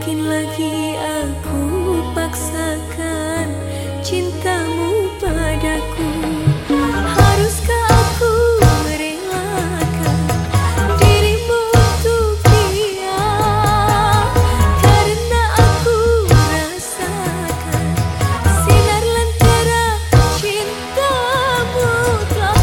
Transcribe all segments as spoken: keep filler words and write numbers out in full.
mungkin lagi aku paksakan cintamu padaku. Haruskah aku merelakan dirimu untuk dia? Karena aku rasakan sinar lentera cintamu telah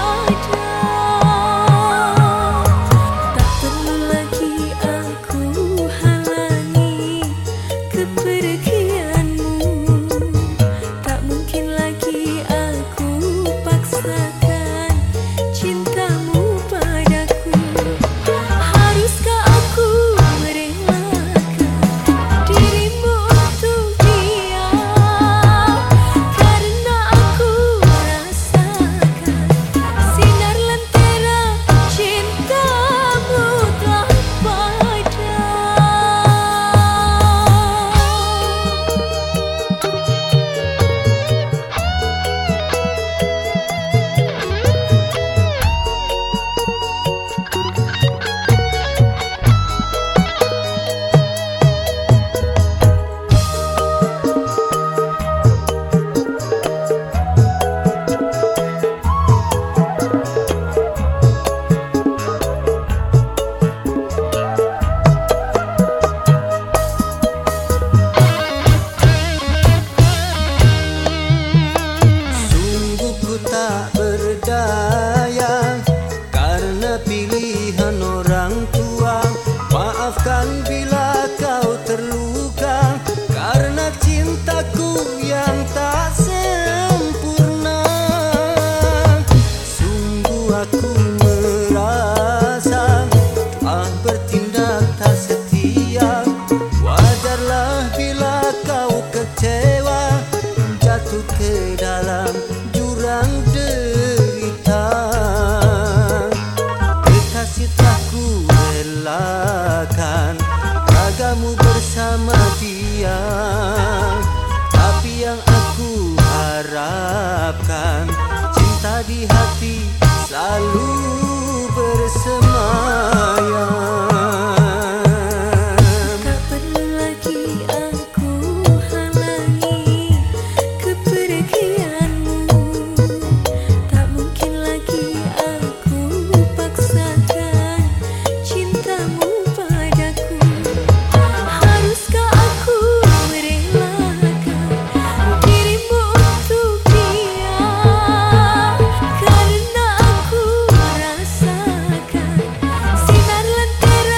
padam. Tak perlu lagi aku halangi kepergianmu. Tak mungkin lagi aku paksakan cintamu padaku. Haruskah aku merelakan dirimu untuk dia? Karena aku rasakan sinar lentera cintamu telah padam. Sungguh ku tak berdaya karena pilihan orang tua. Maafkan bila kau terluka karena cintaku yang tak sempurna. Sungguh aku merasa telah bertindak tak setia. Wajarlah bila kau kecewa, jatuh ke dalam jurang derita. Kekasih telah ku relakan ragamu bersama dia, tapi yang aku harapkan cinta di hati selalu bersemayam. Tak perlu lagi aku halangi kepergianmu. Tak mungkin lagi aku paksakan cintamu padaku. Haruskah aku merelakan dirimu untuk dia? Karena aku rasakan sinar lentera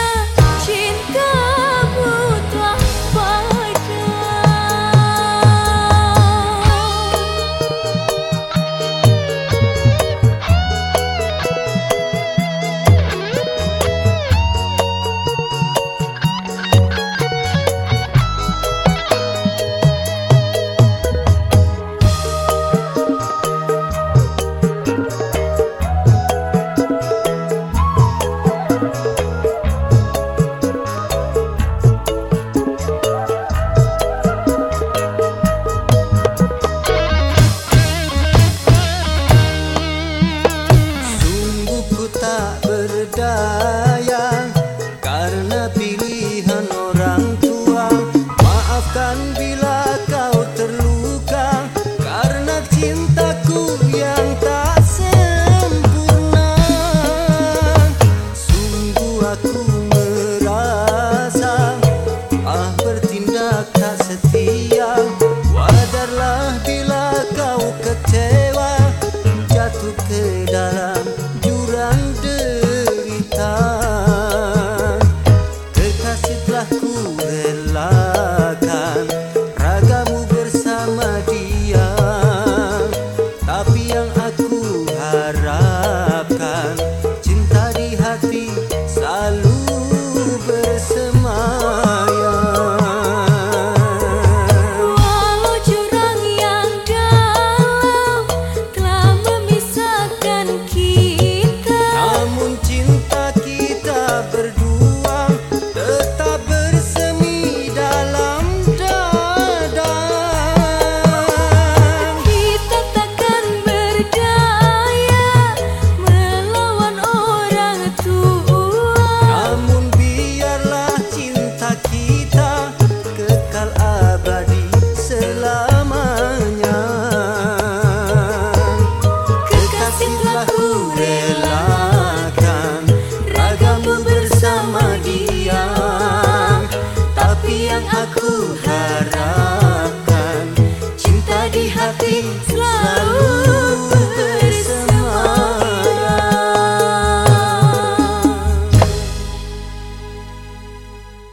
yang aku harapkan, cinta di hati selalu bersama.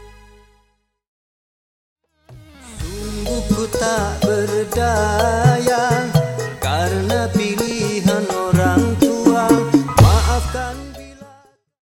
Sungguh ku tak berdaya